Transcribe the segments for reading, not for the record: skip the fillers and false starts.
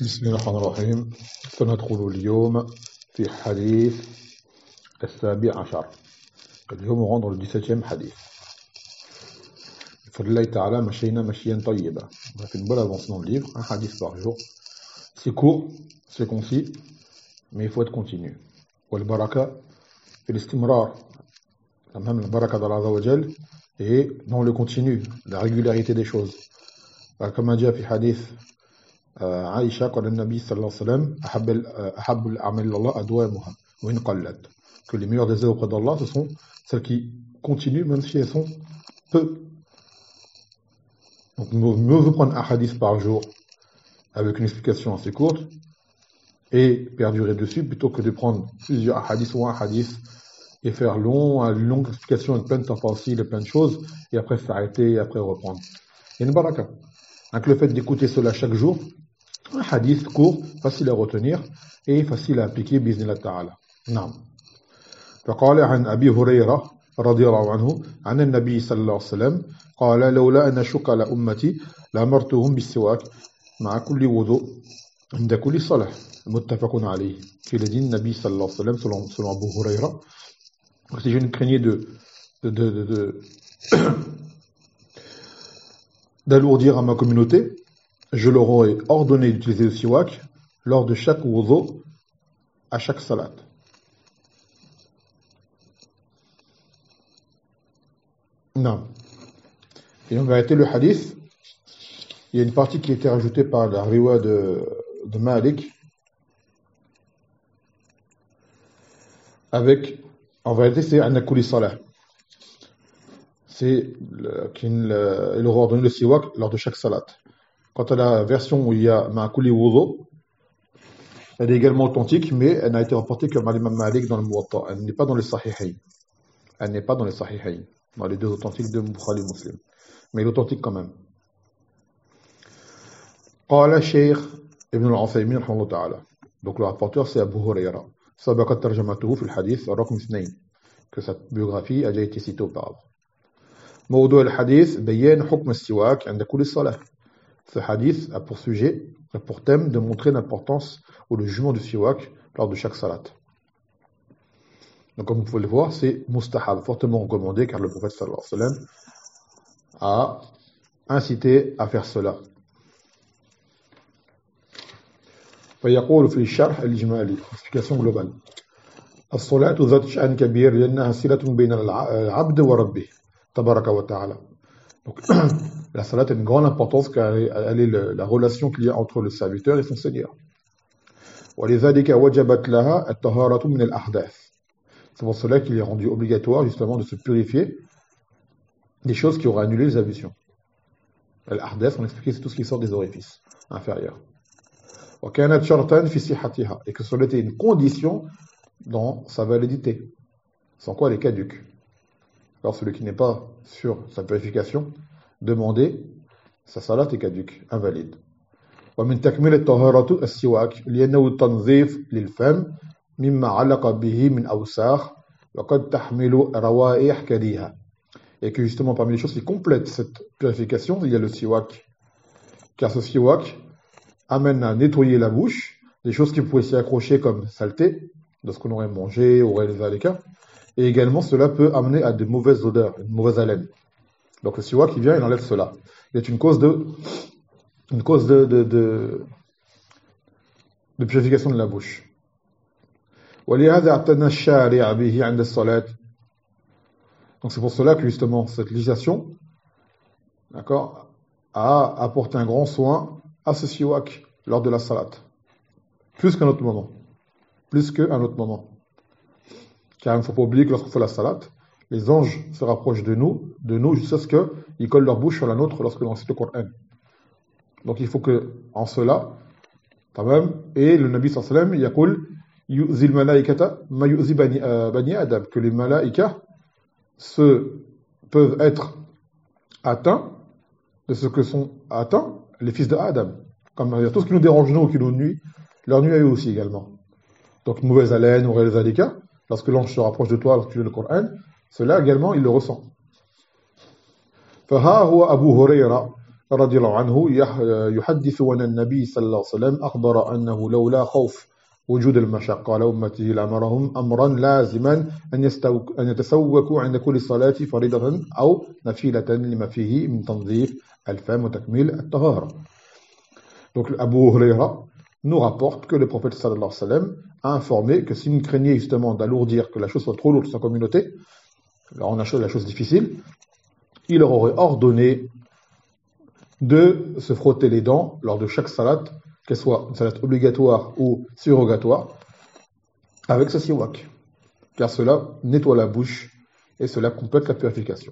بسم الله الرحمن الرحيم. سندخل اليوم في حديث السابع عشر. اليوم on rentre dans le 17e hadith. بفضل الله تعالى مشينا مشيا طيبا. On a fait une bonne avancée dans le livre, un hadith par jour. C'est court, c'est concis, mais il faut être continu. والبركة في الاستمرار. Même la baraka d'Allah Azza wa Jal et dans le continu, la régularité des choses. Comme a dit في حديث عائشة قال النبي صلى الله عليه وسلم أحب الأعمال إلى الله أدومها وإن قلت. Que les meilleures des œuvres auprès d'Allah, ce sont celles qui continuent même si elles sont peu. Donc mieux vaut prendre un hadith par jour avec une explication assez courte et perdurer dessus plutôt que de prendre plusieurs hadiths ou un hadith et faire une longue explication avec plein de tafasil et plein de choses et après s'arrêter et après reprendre. Il y a une baraka. Donc le fait d'écouter cela chaque jour, un hadith court, facile à retenir et facile à appliquer بإذن ta'ala. نعم. فقال عن أبي هريرة رضي الله عنه عن النبي صلى الله عليه وسلم قال لولا أن أشق على أمتي لأمرتهم بالسواك مع كل وضوء عند كل صلاة متفق عليه. Qui le dit Nabi sallallahu alayhi wa sallam selon Abu Huraira. Si je ne craignais d'alourdir à ma communauté, je leur aurais ordonné d'utiliser le siwak lors de chaque wudu, à chaque salat. Non. Et en vérité, le hadith, il y a une partie qui a été rajoutée par la riwa de Malik, avec, en vérité, c'est Anakuli Salah. C'est il aura ordonné le siwak lors de chaque salat. Quant à la version où il y a Ma'akuli Wudu, elle est également authentique, mais elle n'a été rapportée que par l'imam Malik dans le Muwatta. Elle n'est pas dans les Sahihayn. Elle n'est pas dans les Sahihayn, dans les deux authentiques de Bukhari et Muslim. Mais elle est authentique quand même. Qala Shaykh Ibn al-Uthaymin rahimahullah ta'ala. Donc le rapporteur c'est Abu Huraira. Sabaqat tarjamatuhu fi al-hadith raqm 2, que sa biographie a déjà été citée auparavant. موضوع الحديث بيان حكم السواك عند كل صلاة. Ce hadith a pour sujet, pour thème, de montrer l'importance ou le jugement du siwak lors de chaque salat. Donc comme vous pouvez le voir, c'est mustahab, fortement recommandé, car le prophète sallallahu alayhi wa sallam a incité à faire cela. فيقول في الشرح الإجمالي, explication globale. الصلاة ذات شأن كبير لأنها صلة بين العبد وربه تبارك وتعالى. Donc, la salat a une grande importance car elle est la relation qu'il y a entre le serviteur et son Seigneur. وَلِذَلِكَ وَجَبَتْ لَهَا الطَّهَارَةُ مِنَ الْأَحْدَاثِ. C'est pour cela qu'il est rendu obligatoire justement de se purifier des choses qui auraient annulé les ablutions. L'ahdath, on expliquait, c'est tout ce qui sort des orifices inférieurs. وَكَانَتْ شَرْطًا فِي صِحَّتِهَا. Et que cela était une condition dans sa validité. Sans quoi elle est caduque. Alors celui qui n'est pas sur sa purification, demandez, sa salat est caduque, invalide. ومن تكميل الطهارة السواك لأنه التنظيف للفم مما علق به من أوساخ وقد تحمل روائح كريهة. Et que justement parmi les choses qui complètent cette purification, il y a le siwak. Car ce siwak amène à nettoyer la bouche, des choses qui pouvaient s'y accrocher comme saleté, de ce qu'on aurait mangé, aurait les alékas. Et également, cela peut amener à de mauvaises odeurs, une mauvaise haleine. Donc le siwak qui vient, il enlève cela. Il est une cause de purification de la bouche. ولهذا اعتنى الشارع به عند الصلاة. Donc c'est pour cela que justement cette législation, d'accord, a apporté un grand soin à ce siwak lors de la salat, plus qu'un autre moment, Car il ne faut pas oublier que lorsqu'on fait la salat, les anges se rapprochent de nous jusqu'à ce qu'ils collent leur bouche sur la nôtre lorsque l'on cite le Coran. Donc il faut que, en cela, quand même, et le Nabi sallallahu alayhi wa sallam, yaqul yu'zi al-malaikata ma yu'zi bani Adam, que les malaïkas peuvent être atteints de ce que sont atteints les fils de Adam. Comme tout ce qui nous dérange nous, qui nous nuit, leur nuit à eux aussi également. Donc une mauvaise haleine, ou les alika, lorsque l'ange se rapproche de toi, lorsque tu lis le Coran, cela également, il le ressent. فها هو أبو هريرة رضي الله عنه يحدث أن النبي صلى الله عليه وسلم أخبر أنه لولا خوف وجود المشقة على أمته لأمرهم أمرا لازما أن يتسوكوا عند كل صلاة فريضة أو نفيلة لما فيه من تنظيف الفم وتكميل الطهارة. Donc Abu Huraira nous rapporte que le prophète sallallahu alayhi wa sallam a informé que s'il craignait justement d'alourdir, que la chose soit trop lourde pour sa communauté, alors on a la chose difficile, il leur aurait ordonné de se frotter les dents lors de chaque salat, qu'elle soit une salat obligatoire ou surrogatoire, avec ce siwak. Car cela nettoie la bouche et cela complète la purification.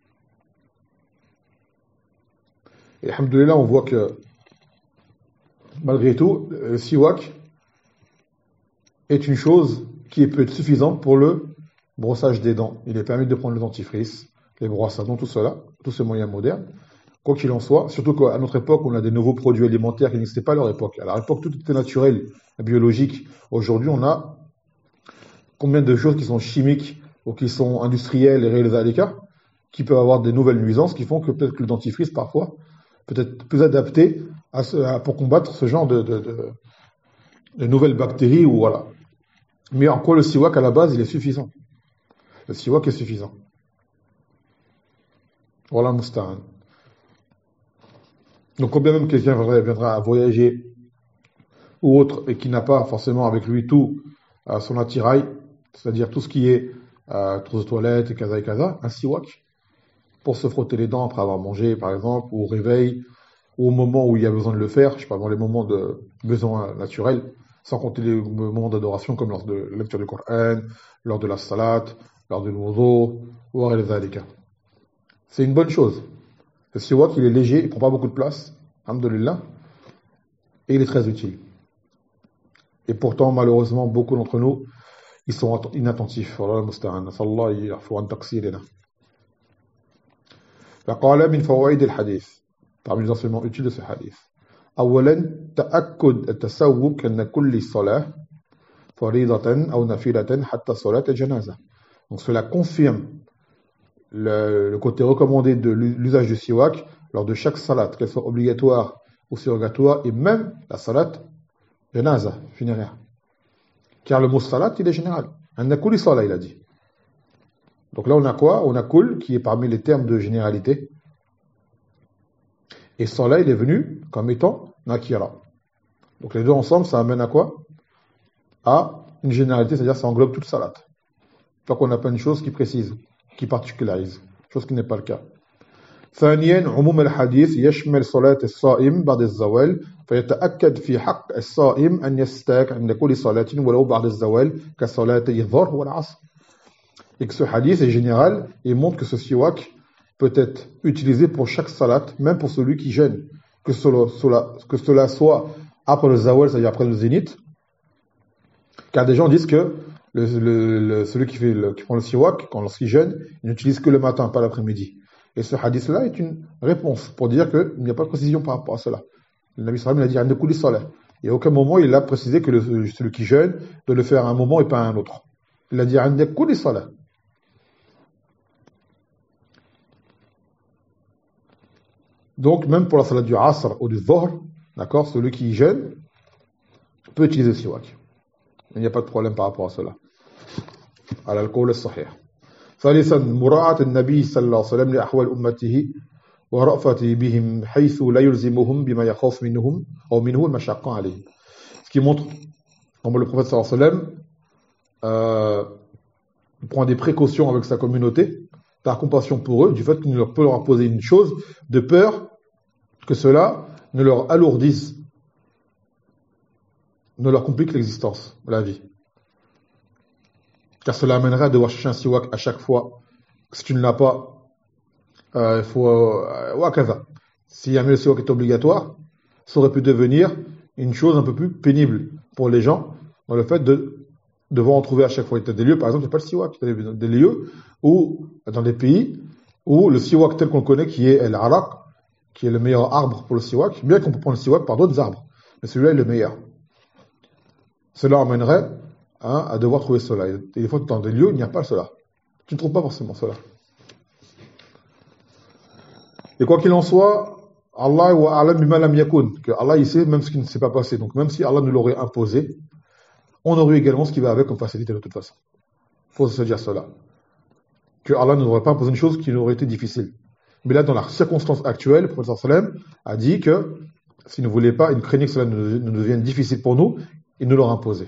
Et alhamdoulilah, on voit que malgré tout, le siwak est une chose qui peut être suffisante pour le brossage des dents. Il est permis de prendre le dentifrice, les brosses à dents, tout cela, tous ces moyens modernes. Quoi qu'il en soit, surtout qu'à notre époque, on a des nouveaux produits alimentaires qui n'existaient pas à leur époque. À leur époque, tout était naturel, biologique. Aujourd'hui, on a combien de choses qui sont chimiques ou qui sont industrielles et réalisées qui peuvent avoir des nouvelles nuisances qui font que peut-être que le dentifrice, parfois, peut être plus adapté pour combattre ce genre de nouvelles bactéries ou voilà. Mais en quoi le siwak à la base, il est suffisant. Le siwak est suffisant. Voilà musta'an. Donc, quand bien même quelqu'un viendra à voyager ou autre et qui n'a pas forcément avec lui tout son attirail, c'est-à-dire tout ce qui est trousse de toilette, et kaza, un siwak, pour se frotter les dents après avoir mangé, par exemple, ou au réveil, ou au moment où il y a besoin de le faire, je sais pas, dans les moments de besoin naturel, sans compter les moments d'adoration comme lors de la lecture du Coran, lors de la salat, lors du wudu, ou à al-dhalika. C'est une bonne chose. Le siwak, il est léger, il prend pas beaucoup de place, alhamdoulilah, et il est très utile. Et pourtant, malheureusement, beaucoup d'entre nous, ils sont inattentifs. Wallah musta'an. Nasallahu yafu an taqsirina. فقال من فوائد الحديث parmi les enseignements utiles de ce hadith. أولا تأكد التسوق أن كل صلاة فريضة أو نافلة حتى صلاة الجنازة. Donc cela confirme le côté recommandé de l'usage du siwak lors de chaque salat, qu'elle soit obligatoire ou surrogatoire, et même la salat janaza, funéraire. Car le mot salat, il est général. Un akuli salat, il a dit. Donc là, on a quoi? On a kul, qui est parmi les termes de généralité. Et salat, il est venu comme étant nakira. Donc les deux ensemble, ça amène à quoi? À une généralité, c'est-à-dire ça englobe toute salat. Donc on n'a pas une chose qui précise, qui particularise, chose qui n'est pas le cas. ثانيا عموم الحديث يشمل صلاة الصائم بعد الزوال فيتأكد في حق الصائم أن يستاك عند كل صلاة ولو بعد الزوال كصلاة الظهر والعصر. Et que ce hadith est général et montre que ce siwak peut être utilisé pour chaque salat, même pour celui qui jeûne, que cela soit après le zawal, c'est-à-dire après le zénith. Car des gens disent que celui qui prend le siwak, lorsqu'il jeûne, il n'utilise que le matin, pas l'après-midi. Et ce hadith-là est une réponse pour dire qu'il n'y a pas de précision par rapport à cela. Le Nabi sallallahu alayhi wa sallam a dit « Andekouli salah ». Et à aucun moment il a précisé que celui qui jeûne doit le faire à un moment et pas à un autre. Il a dit « Andekouli salah ». Donc même pour la salat du asr ou du dhuhr, d'accord, celui qui jeûne peut utiliser le siwak. Il n'y a pas de problème par rapport à cela. على القول الصحيح. ثالثا مراعاة النبي صلى الله عليه وسلم لأحوال أمته ورأفته بهم حيث لا يلزمهم بما يخاف منهم أو منه المشقة عليهم. Ce qui montre comment le prophète sallallahu alayhi wa sallam prend des précautions avec sa communauté par compassion pour eux du fait qu'il ne peut leur imposer une chose de peur que cela ne leur alourdisse, ne leur complique l'existence, la vie. Car cela amènerait à devoir chercher un siwak à chaque fois. Si tu ne l'as pas, il faut wakaza. Si jamais le siwak est obligatoire, ça aurait pu devenir une chose un peu plus pénible pour les gens dans le fait de devoir en trouver à chaque fois. Il y a des lieux, par exemple, il n'y a pas le siwak. Il y a des lieux où, dans des pays où le siwak tel qu'on le connaît, qui est l'araq, qui est le meilleur arbre pour le siwak, bien qu'on peut prendre le siwak par d'autres arbres, mais celui-là est le meilleur. Cela amènerait à devoir trouver cela. Et des fois, dans des lieux, il n'y a pas cela. Tu ne trouves pas forcément cela. Et quoi qu'il en soit, Allah wa a'lam bima lam yakun, que Allah il sait même ce qui ne s'est pas passé. Donc même si Allah nous l'aurait imposé, on aurait également ce qui va avec comme facilité de toute façon. Il faut se dire cela. Que Allah ne nous aurait pas imposé une chose qui nous aurait été difficile. Mais là, dans la circonstance actuelle, le prophète sallam a dit que s'il ne voulait pas, il craignait que cela ne devienne difficile pour nous, il nous l'aurait imposé.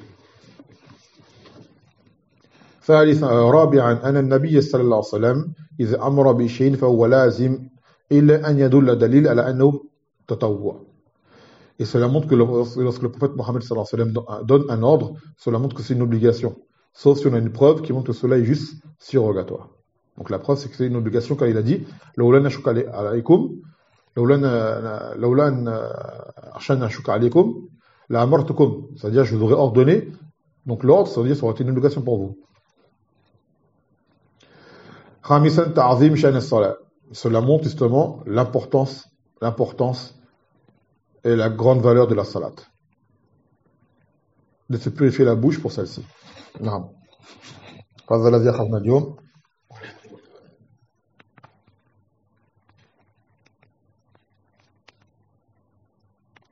ثالثا رابعا أن النبي صلى الله عليه وسلم إذا أمر بشيء فهو لازم إلا أن يدل دليل على أنه تطوع. Et cela montre que lorsque le prophète Mohammed sallallahu alayhi wa sallam donne un ordre, cela montre que c'est une obligation. Sauf si on a une preuve qui montre que cela est juste surrogatoire. Donc la preuve, c'est que c'est une obligation quand il a dit لولا نشك عليكم لولا أخشى أن أشك عليكم لأمرتكم, c'est-à-dire je vous aurais ordonné. Donc l'ordre, ça veut dire que ça aurait été une obligation pour vous. خامسا تعظيم شأن الصلاة. Cela montre justement l'importance et la grande valeur de la salat. De se purifier la bouche pour celle-ci. نعم. هذا الذي أخذنا اليوم.